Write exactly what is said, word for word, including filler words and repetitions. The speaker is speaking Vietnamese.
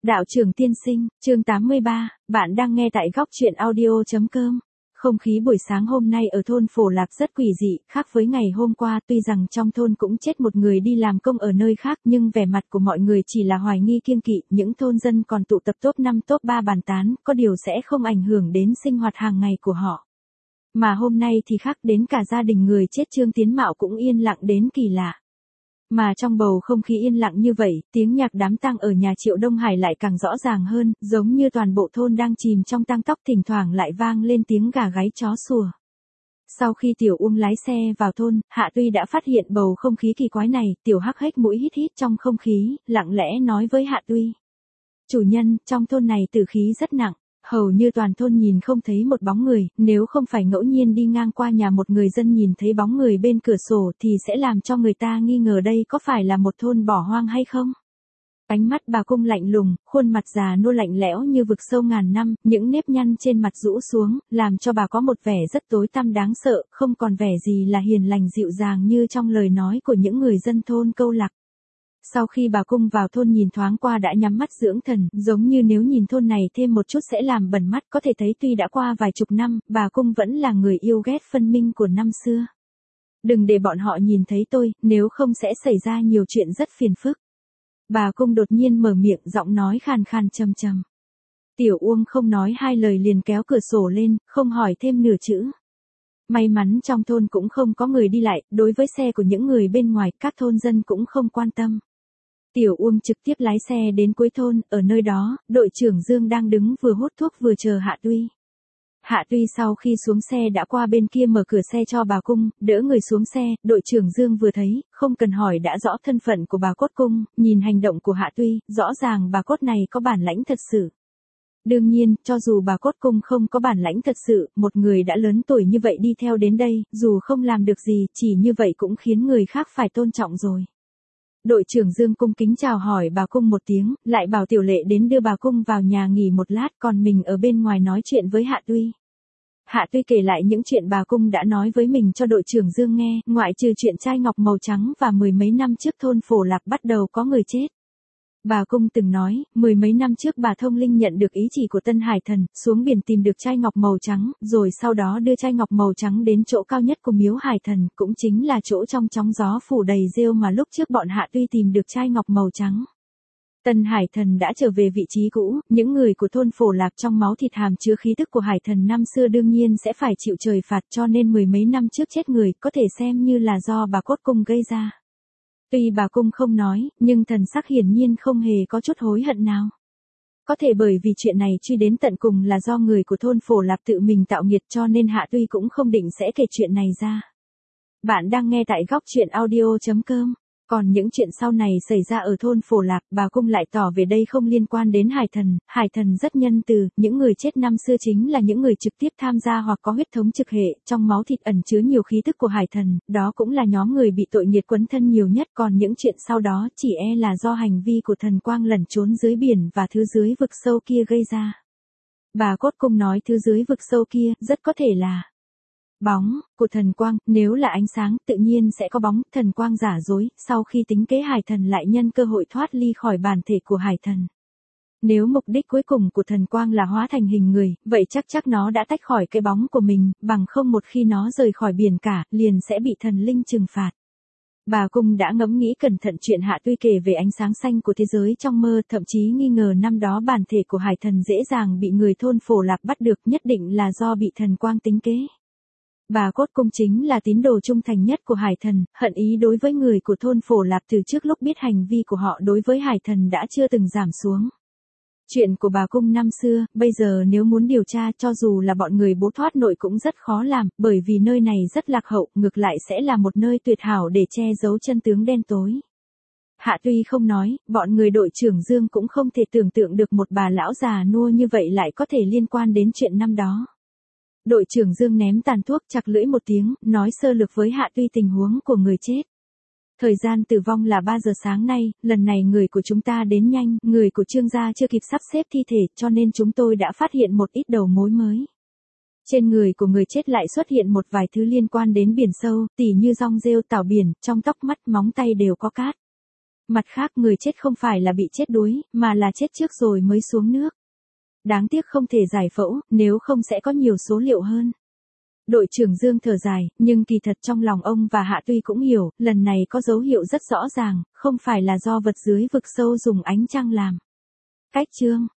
Đạo trưởng tiên sinh, chương tám mươi ba, bạn đang nghe tại góc truyện audio.com. Không khí buổi sáng hôm nay ở thôn Phổ Lạp rất quỷ dị, khác với ngày hôm qua, tuy rằng trong thôn cũng chết một người đi làm công ở nơi khác, nhưng vẻ mặt của mọi người chỉ là hoài nghi kiêng kỵ, những thôn dân còn tụ tập top năm top ba bàn tán, có điều sẽ không ảnh hưởng đến sinh hoạt hàng ngày của họ. Mà hôm nay thì khác, đến cả gia đình người chết Trương Tiến Mạo cũng yên lặng đến kỳ lạ. Mà trong bầu không khí yên lặng như vậy, tiếng nhạc đám tang ở nhà Triệu Đông Hải lại càng rõ ràng hơn, giống như toàn bộ thôn đang chìm trong tang tóc, thỉnh thoảng lại vang lên tiếng gà gáy chó sủa. Sau khi Tiểu Uông lái xe vào thôn, Hạ Tuy đã phát hiện bầu không khí kỳ quái này, Tiểu Hắc hếch mũi hít hít trong không khí, lặng lẽ nói với Hạ Tuy. Chủ nhân, trong thôn này tử khí rất nặng. Hầu như toàn thôn nhìn không thấy một bóng người, nếu không phải ngẫu nhiên đi ngang qua nhà một người dân nhìn thấy bóng người bên cửa sổ thì sẽ làm cho người ta nghi ngờ đây có phải là một thôn bỏ hoang hay không. Ánh mắt bà Cung lạnh lùng, khuôn mặt già nua lạnh lẽo như vực sâu ngàn năm, những nếp nhăn trên mặt rũ xuống, làm cho bà có một vẻ rất tối tăm đáng sợ, không còn vẻ gì là hiền lành dịu dàng như trong lời nói của những người dân thôn Câu Lạc. Sau khi bà Cung vào thôn nhìn thoáng qua đã nhắm mắt dưỡng thần, giống như nếu nhìn thôn này thêm một chút sẽ làm bẩn mắt, có thể thấy tuy đã qua vài chục năm, bà Cung vẫn là người yêu ghét phân minh của năm xưa. Đừng để bọn họ nhìn thấy tôi, nếu không sẽ xảy ra nhiều chuyện rất phiền phức. Bà Cung đột nhiên mở miệng, giọng nói khàn khàn trầm trầm. Tiểu Uông không nói hai lời liền kéo cửa sổ lên, không hỏi thêm nửa chữ. May mắn trong thôn cũng không có người đi lại, đối với xe của những người bên ngoài, các thôn dân cũng không quan tâm. Tiểu Uông trực tiếp lái xe đến cuối thôn, ở nơi đó, đội trưởng Dương đang đứng vừa hút thuốc vừa chờ Hạ Tuy. Hạ Tuy sau khi xuống xe đã qua bên kia mở cửa xe cho bà Cung, đỡ người xuống xe, đội trưởng Dương vừa thấy, không cần hỏi đã rõ thân phận của bà Cốt Cung, nhìn hành động của Hạ Tuy, rõ ràng bà Cốt này có bản lãnh thật sự. Đương nhiên, cho dù bà Cốt Cung không có bản lãnh thật sự, một người đã lớn tuổi như vậy đi theo đến đây, dù không làm được gì, chỉ như vậy cũng khiến người khác phải tôn trọng rồi. Đội trưởng Dương cung kính chào hỏi bà Cung một tiếng, lại bảo Tiểu Lệ đến đưa bà Cung vào nhà nghỉ một lát, còn mình ở bên ngoài nói chuyện với Hạ Tuy. Hạ Tuy kể lại những chuyện bà Cung đã nói với mình cho đội trưởng Dương nghe, ngoại trừ chuyện chai ngọc màu trắng và mười mấy năm trước thôn Phổ Lạc bắt đầu có người chết. Bà Cung từng nói, mười mấy năm trước bà Thông Linh nhận được ý chỉ của Tân Hải Thần, xuống biển tìm được chai ngọc màu trắng, rồi sau đó đưa chai ngọc màu trắng đến chỗ cao nhất của miếu Hải Thần, cũng chính là chỗ trong chóng gió phủ đầy rêu mà lúc trước bọn Hạ Tuy tìm được chai ngọc màu trắng. Tân Hải Thần đã trở về vị trí cũ, những người của thôn Phổ Lạc trong máu thịt hàm chứa khí tức của Hải Thần năm xưa đương nhiên sẽ phải chịu trời phạt, cho nên mười mấy năm trước chết người, có thể xem như là do bà Cốt Cung gây ra. Tuy bà Cung không nói, nhưng thần sắc hiển nhiên không hề có chút hối hận nào. Có thể bởi vì chuyện này truy đến tận cùng là do người của thôn Phổ Lạp tự mình tạo nghiệt, cho nên Hạ Tuy cũng không định sẽ kể chuyện này ra. Bạn đang nghe tại góc truyện audio.com. Còn những chuyện sau này xảy ra ở thôn Phổ Lạc, bà Cung lại tỏ về đây không liên quan đến Hải Thần. Hải Thần rất nhân từ, những người chết năm xưa chính là những người trực tiếp tham gia hoặc có huyết thống trực hệ, trong máu thịt ẩn chứa nhiều khí tức của Hải Thần, đó cũng là nhóm người bị tội nghiệt quấn thân nhiều nhất, còn những chuyện sau đó chỉ e là do hành vi của thần quang lẩn trốn dưới biển và thứ dưới vực sâu kia gây ra. Bà Cốt Cung nói thứ dưới vực sâu kia, rất có thể là bóng của thần quang, nếu là ánh sáng, tự nhiên sẽ có bóng, thần quang giả dối, sau khi tính kế Hải Thần lại nhân cơ hội thoát ly khỏi bản thể của Hải Thần. Nếu mục đích cuối cùng của thần quang là hóa thành hình người, vậy chắc chắc nó đã tách khỏi cái bóng của mình, bằng không một khi nó rời khỏi biển cả, liền sẽ bị thần linh trừng phạt. Bà Cung đã ngẫm nghĩ cẩn thận chuyện Hạ Tuy kể về ánh sáng xanh của thế giới trong mơ, thậm chí nghi ngờ năm đó bản thể của Hải Thần dễ dàng bị người thôn Phổ Lạc bắt được, nhất định là do bị thần quang tính kế. Bà Cốt Cung chính là tín đồ trung thành nhất của Hải Thần, hận ý đối với người của thôn Phổ Lạp từ trước lúc biết hành vi của họ đối với Hải Thần đã chưa từng giảm xuống. Chuyện của bà Cung năm xưa, bây giờ nếu muốn điều tra cho dù là bọn người bố thoát nội cũng rất khó làm, bởi vì nơi này rất lạc hậu, ngược lại sẽ là một nơi tuyệt hảo để che giấu chân tướng đen tối. Hạ Tuy không nói, bọn người đội trưởng Dương cũng không thể tưởng tượng được một bà lão già nua như vậy lại có thể liên quan đến chuyện năm đó. Đội trưởng Dương ném tàn thuốc chặt lưỡi một tiếng, nói sơ lược với Hạ Tuy tình huống của người chết. Thời gian tử vong là ba giờ sáng nay, lần này người của chúng ta đến nhanh, người của Trương gia chưa kịp sắp xếp thi thể, cho nên chúng tôi đã phát hiện một ít đầu mối mới. Trên người của người chết lại xuất hiện một vài thứ liên quan đến biển sâu, tỉ như rong rêu, tảo biển, trong tóc mắt, móng tay đều có cát. Mặt khác người chết không phải là bị chết đuối, mà là chết trước rồi mới xuống nước. Đáng tiếc không thể giải phẫu, nếu không sẽ có nhiều số liệu hơn. Đội trưởng Dương thở dài, nhưng kỳ thật trong lòng ông và Hạ Tuy cũng hiểu, lần này có dấu hiệu rất rõ ràng, không phải là do vật dưới vực sâu dùng ánh trăng làm. Cách chương